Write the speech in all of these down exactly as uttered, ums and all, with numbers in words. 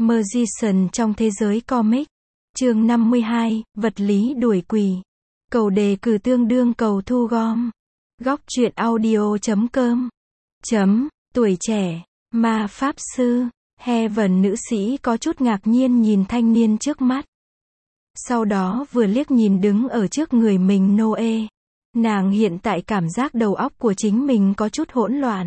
Magician trong thế giới comic. Chương năm mươi hai, vật lý đuổi quỷ. Cầu đề cử tương đương cầu thu gom. Góc truyện audio chấm com. Chấm, tuổi trẻ, ma pháp sư. Heaven nữ sĩ có chút ngạc nhiên nhìn thanh niên trước mắt. Sau đó vừa liếc nhìn đứng ở trước người mình Noe. Nàng hiện tại cảm giác đầu óc của chính mình có chút hỗn loạn.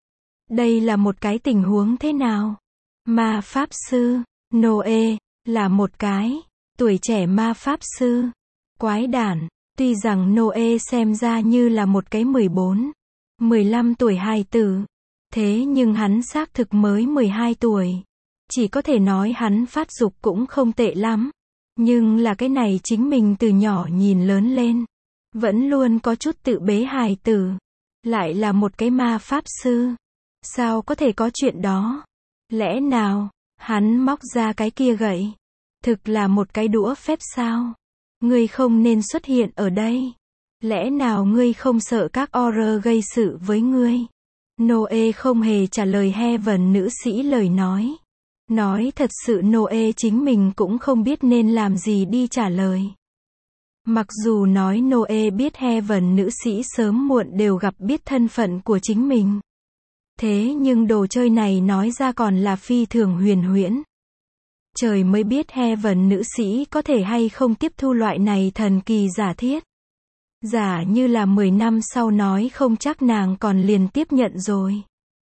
Đây là một cái tình huống thế nào? Ma pháp sư, Noe, là một cái, tuổi trẻ ma pháp sư. Quái đản, tuy rằng Noe xem ra như là một cái mười bốn, mười lăm tuổi hài tử. Thế nhưng hắn xác thực mới mười hai tuổi. Chỉ có thể nói hắn phát dục cũng không tệ lắm. Nhưng là cái này chính mình từ nhỏ nhìn lớn lên. Vẫn luôn có chút tự bế hài tử. Lại là một cái ma pháp sư. Sao có thể có chuyện đó? Lẽ nào, hắn móc ra cái kia gậy? Thực là một cái đũa phép sao? Ngươi không nên xuất hiện ở đây. Lẽ nào ngươi không sợ các horror gây sự với ngươi? Noe không hề trả lời Heaven nữ sĩ lời nói. Nói thật sự Noe chính mình cũng không biết nên làm gì đi trả lời. Mặc dù nói Noe biết Heaven nữ sĩ sớm muộn đều gặp biết thân phận của chính mình. Thế nhưng đồ chơi này nói ra còn là phi thường huyền huyễn. Trời mới biết Heaven nữ sĩ có thể hay không tiếp thu loại này thần kỳ giả thiết. Giả như là mười năm sau nói không chắc nàng còn liền tiếp nhận rồi.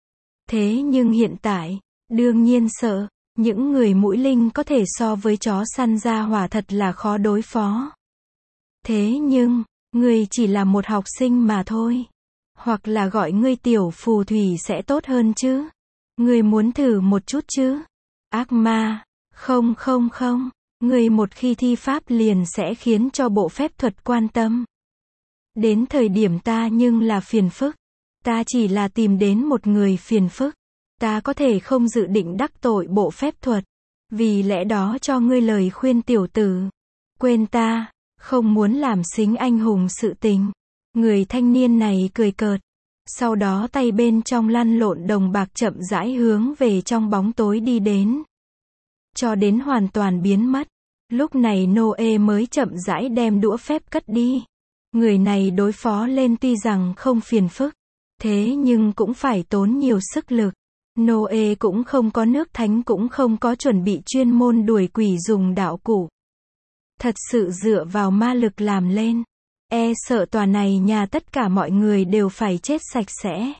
Thế nhưng hiện tại, đương nhiên sợ, những người mũi linh có thể so với chó săn ra hỏa thật là khó đối phó. Thế nhưng, ngươi chỉ là một học sinh mà thôi. Hoặc là gọi ngươi tiểu phù thủy sẽ tốt hơn chứ. Ngươi muốn thử một chút chứ. Ác ma, không không không, ngươi một khi thi pháp liền sẽ khiến cho bộ phép thuật quan tâm. Đến thời điểm ta nhưng là phiền phức. Ta chỉ là tìm đến một người phiền phức. Ta có thể không dự định đắc tội bộ phép thuật. Vì lẽ đó cho ngươi lời khuyên tiểu tử. Quên ta, không muốn làm xính anh hùng sự tình. Người thanh niên này cười cợt. Sau đó tay bên trong lăn lộn đồng bạc chậm rãi hướng về trong bóng tối đi đến. Cho đến hoàn toàn biến mất. Lúc này Noe mới chậm rãi đem đũa phép cất đi. Người này đối phó lên tuy rằng không phiền phức. Thế nhưng cũng phải tốn nhiều sức lực. Noe cũng không có nước thánh cũng không có chuẩn bị chuyên môn đuổi quỷ dùng đạo cụ. Thật sự dựa vào ma lực làm lên. E sợ tòa này nhà tất cả mọi người đều phải chết sạch sẽ.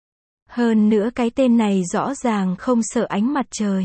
Hơn nữa cái tên này rõ ràng không sợ ánh mặt trời.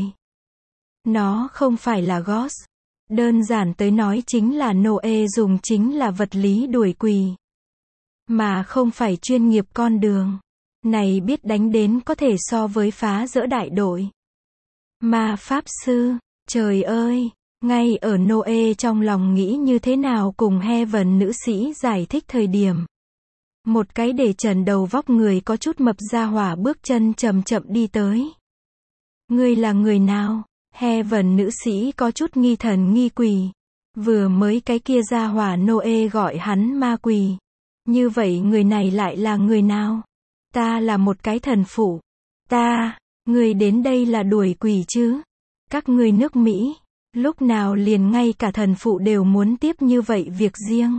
Nó không phải là Ghost. Đơn giản tới nói chính là Noe dùng chính là vật lý đuổi quỷ. Mà không phải chuyên nghiệp con đường. Này biết đánh đến có thể so với phá dỡ đại đội. Ma pháp sư, trời ơi, ngay ở Noe trong lòng nghĩ như thế nào cùng Heaven nữ sĩ giải thích thời điểm. Một cái để trần đầu vóc người có chút mập ra hỏa bước chân chậm chậm đi tới. Ngươi là người nào? Heaven nữ sĩ có chút nghi thần nghi quỷ. Vừa mới cái kia ra hỏa Noe gọi hắn ma quỷ. Như vậy người này lại là người nào? Ta là một cái thần phụ. Ta, người đến đây là đuổi quỷ chứ? Các ngươi nước Mỹ, lúc nào liền ngay cả thần phụ đều muốn tiếp như vậy việc riêng.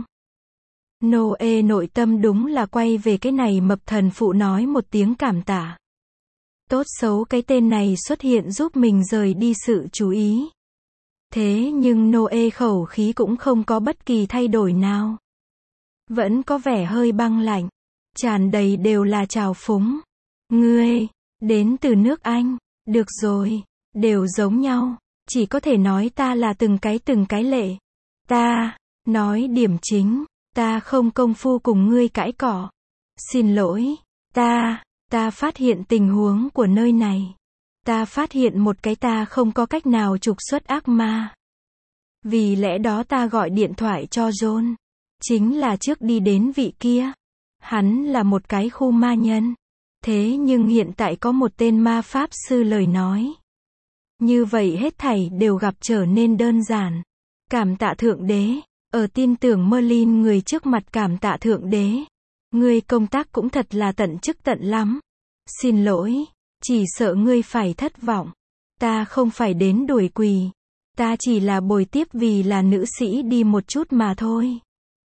Noe nội tâm đúng là quay về cái này mập thần phụ nói một tiếng cảm tạ. Tốt xấu cái tên này xuất hiện giúp mình rời đi sự chú ý. Thế nhưng Noe khẩu khí cũng không có bất kỳ thay đổi nào. Vẫn có vẻ hơi băng lạnh. Tràn đầy đều là trào phúng. Ngươi, đến từ nước Anh. Được rồi, đều giống nhau. Chỉ có thể nói ta là từng cái từng cái lệ. Ta, nói điểm chính. Ta không công phu cùng ngươi cãi cọ. Xin lỗi. Ta, ta phát hiện tình huống của nơi này. Ta phát hiện một cái ta không có cách nào trục xuất ác ma. Vì lẽ đó ta gọi điện thoại cho John. Chính là trước đi đến vị kia. Hắn là một cái khu ma nhân. Thế nhưng hiện tại có một tên ma pháp sư lời nói. Như vậy hết thảy đều gặp trở nên đơn giản. Cảm tạ thượng đế. Ở tin tưởng Merlin người trước mặt cảm tạ thượng đế. Ngươi công tác cũng thật là tận chức tận lắm. Xin lỗi. Chỉ sợ ngươi phải thất vọng. Ta không phải đến đuổi quỳ. Ta chỉ là bồi tiếp vì là nữ sĩ đi một chút mà thôi.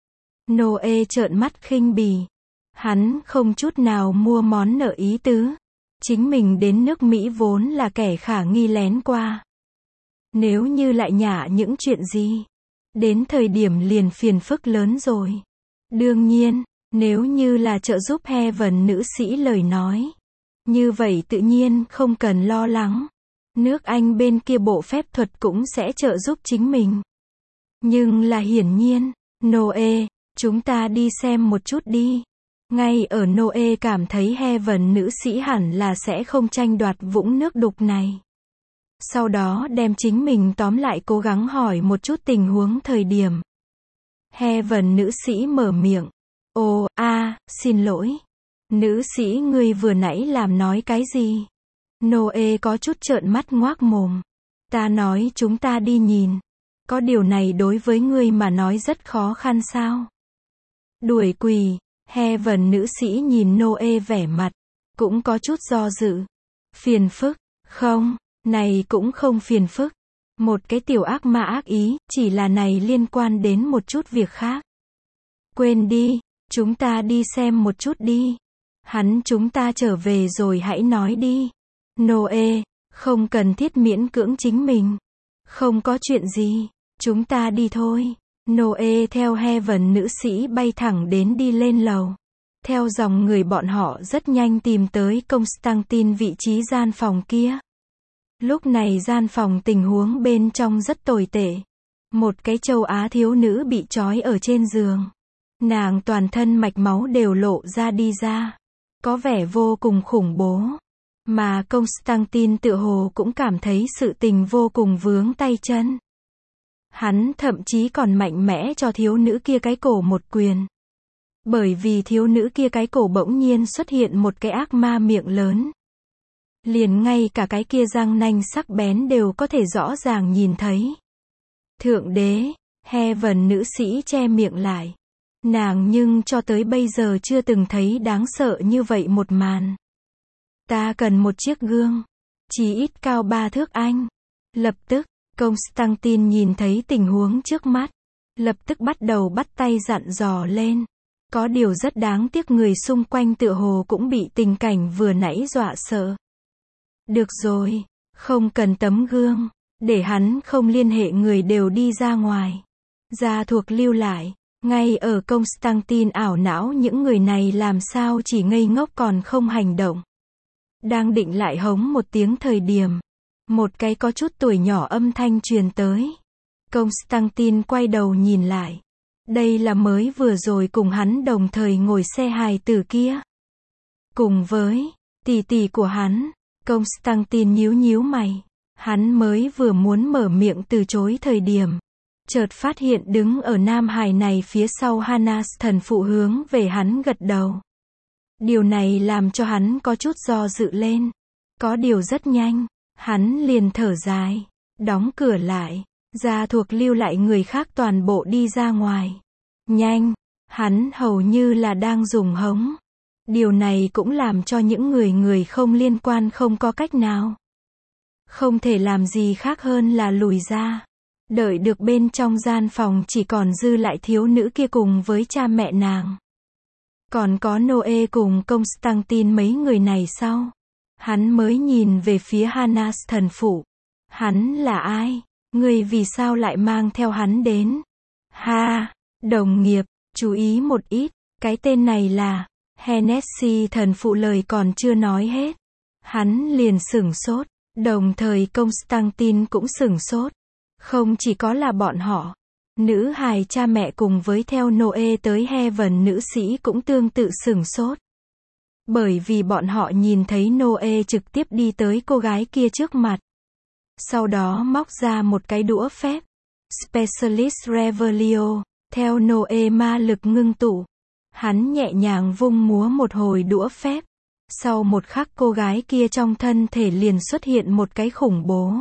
Noe trợn mắt khinh bỉ. Hắn không chút nào mua món nợ ý tứ. Chính mình đến nước Mỹ vốn là kẻ khả nghi lén qua. Nếu như lại nhả những chuyện gì, đến thời điểm liền phiền phức lớn rồi. Đương nhiên, nếu như là trợ giúp Heaven nữ sĩ lời nói, như vậy tự nhiên không cần lo lắng. Nước Anh bên kia bộ phép thuật cũng sẽ trợ giúp chính mình. Nhưng là hiển nhiên, Noe, chúng ta đi xem một chút đi. Ngay ở Noe cảm thấy Heaven nữ sĩ hẳn là sẽ không tranh đoạt vũng nước đục này. Sau đó đem chính mình tóm lại cố gắng hỏi một chút tình huống thời điểm. Heaven nữ sĩ mở miệng. Ồ, a, xin lỗi. Nữ sĩ ngươi vừa nãy làm nói cái gì? Noe có chút trợn mắt ngoác mồm. Ta nói chúng ta đi nhìn. Có điều này đối với ngươi mà nói rất khó khăn sao? Đuổi quỳ. Heaven nữ sĩ nhìn Noe vẻ mặt. Cũng có chút do dự. Phiền phức. Không, này cũng không phiền phức. Một cái tiểu ác ma ác ý, chỉ là này liên quan đến một chút việc khác. Quên đi, chúng ta đi xem một chút đi. Hắn chúng ta trở về rồi hãy nói đi. Noe, không cần thiết miễn cưỡng chính mình. Không có chuyện gì, chúng ta đi thôi. Noe theo Heaven nữ sĩ bay thẳng đến đi lên lầu. Theo dòng người bọn họ rất nhanh tìm tới Constantine vị trí gian phòng kia. Lúc này gian phòng tình huống bên trong rất tồi tệ. Một cái châu Á thiếu nữ bị trói ở trên giường. Nàng toàn thân mạch máu đều lộ ra đi ra. Có vẻ vô cùng khủng bố. Mà Constantine tựa hồ cũng cảm thấy sự tình vô cùng vướng tay chân. Hắn thậm chí còn mạnh mẽ cho thiếu nữ kia cái cổ một quyền. Bởi vì thiếu nữ kia cái cổ bỗng nhiên xuất hiện một cái ác ma miệng lớn. Liền ngay cả cái kia răng nanh sắc bén đều có thể rõ ràng nhìn thấy. Thượng đế, Heaven nữ sĩ che miệng lại. Nàng nhưng cho tới bây giờ chưa từng thấy đáng sợ như vậy một màn. Ta cần một chiếc gương. Chỉ ít cao ba thước anh. Lập tức, Constantine nhìn thấy tình huống trước mắt. Lập tức bắt đầu bắt tay dặn dò lên. Có điều rất đáng tiếc người xung quanh tựa hồ cũng bị tình cảnh vừa nãy dọa sợ. Được rồi, không cần tấm gương. Để hắn không liên hệ người đều đi ra ngoài. Gia thuộc lưu lại. Ngay ở Constantine ảo não những người này làm sao chỉ ngây ngốc còn không hành động. Đang định lại hống một tiếng thời điểm. Một cái có chút tuổi nhỏ âm thanh truyền tới. Constantine quay đầu nhìn lại. Đây là mới vừa rồi cùng hắn đồng thời ngồi xe hài tử kia. Cùng với tỷ tỷ của hắn. Constantine nhíu nhíu mày. Hắn mới vừa muốn mở miệng từ chối thời điểm. Chợt phát hiện đứng ở nam hài này phía sau Hanas thần phụ hướng về hắn gật đầu. Điều này làm cho hắn có chút do dự lên. Có điều rất nhanh. Hắn liền thở dài. Đóng cửa lại. Gia thuộc lưu lại người khác toàn bộ đi ra ngoài. Nhanh. Hắn hầu như là đang dùng hống. Điều này cũng làm cho những người người không liên quan không có cách nào. Không thể làm gì khác hơn là lùi ra. Đợi được bên trong gian phòng chỉ còn dư lại thiếu nữ kia cùng với cha mẹ nàng. Còn có Noe cùng Constantine mấy người này sau. Hắn mới nhìn về phía Hanas thần phụ. Hắn là ai? Người vì sao lại mang theo hắn đến? Ha! Đồng nghiệp, chú ý một ít. Cái tên này là... Hennessy thần phụ lời còn chưa nói hết. Hắn liền sửng sốt. Đồng thời Constantine cũng sửng sốt. Không chỉ có là bọn họ. Nữ hài cha mẹ cùng với theo Noe tới Heaven nữ sĩ cũng tương tự sửng sốt. Bởi vì bọn họ nhìn thấy Noe trực tiếp đi tới cô gái kia trước mặt. Sau đó móc ra một cái đũa phép. Specialist Revelio. Theo Noe ma lực ngưng tụ. Hắn nhẹ nhàng vung múa một hồi đũa phép. Sau một khắc cô gái kia trong thân thể liền xuất hiện một cái khủng bố.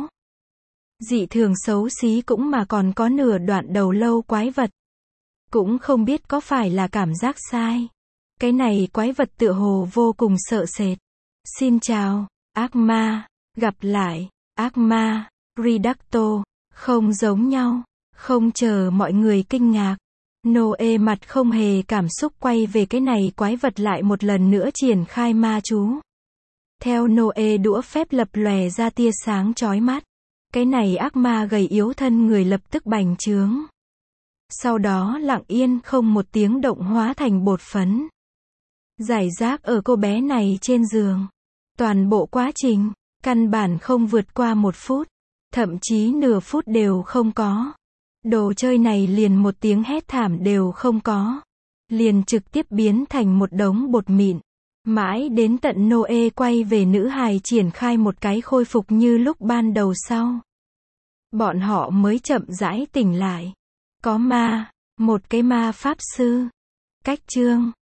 Dị thường xấu xí cũng mà còn có nửa đoạn đầu lâu quái vật. Cũng không biết có phải là cảm giác sai. Cái này quái vật tựa hồ vô cùng sợ sệt. Xin chào, ác ma, gặp lại. Ác ma, Reducto, không giống nhau. Không chờ mọi người kinh ngạc, Noe mặt không hề cảm xúc quay về cái này quái vật lại một lần nữa triển khai ma chú. Theo Noe đũa phép lập lòe ra tia sáng chói mắt. Cái này ác ma gầy yếu thân người lập tức bành trướng. Sau đó lặng yên không một tiếng động hóa thành bột phấn. Rải rác ở cô bé này trên giường. Toàn bộ quá trình, căn bản không vượt qua một phút. Thậm chí nửa phút đều không có. Đồ chơi này liền một tiếng hét thảm đều không có. Liền trực tiếp biến thành một đống bột mịn. Mãi đến tận Noe quay về nữ hài triển khai một cái khôi phục như lúc ban đầu sau. Bọn họ mới chậm rãi tỉnh lại. Có ma, một cái ma pháp sư. Cách chương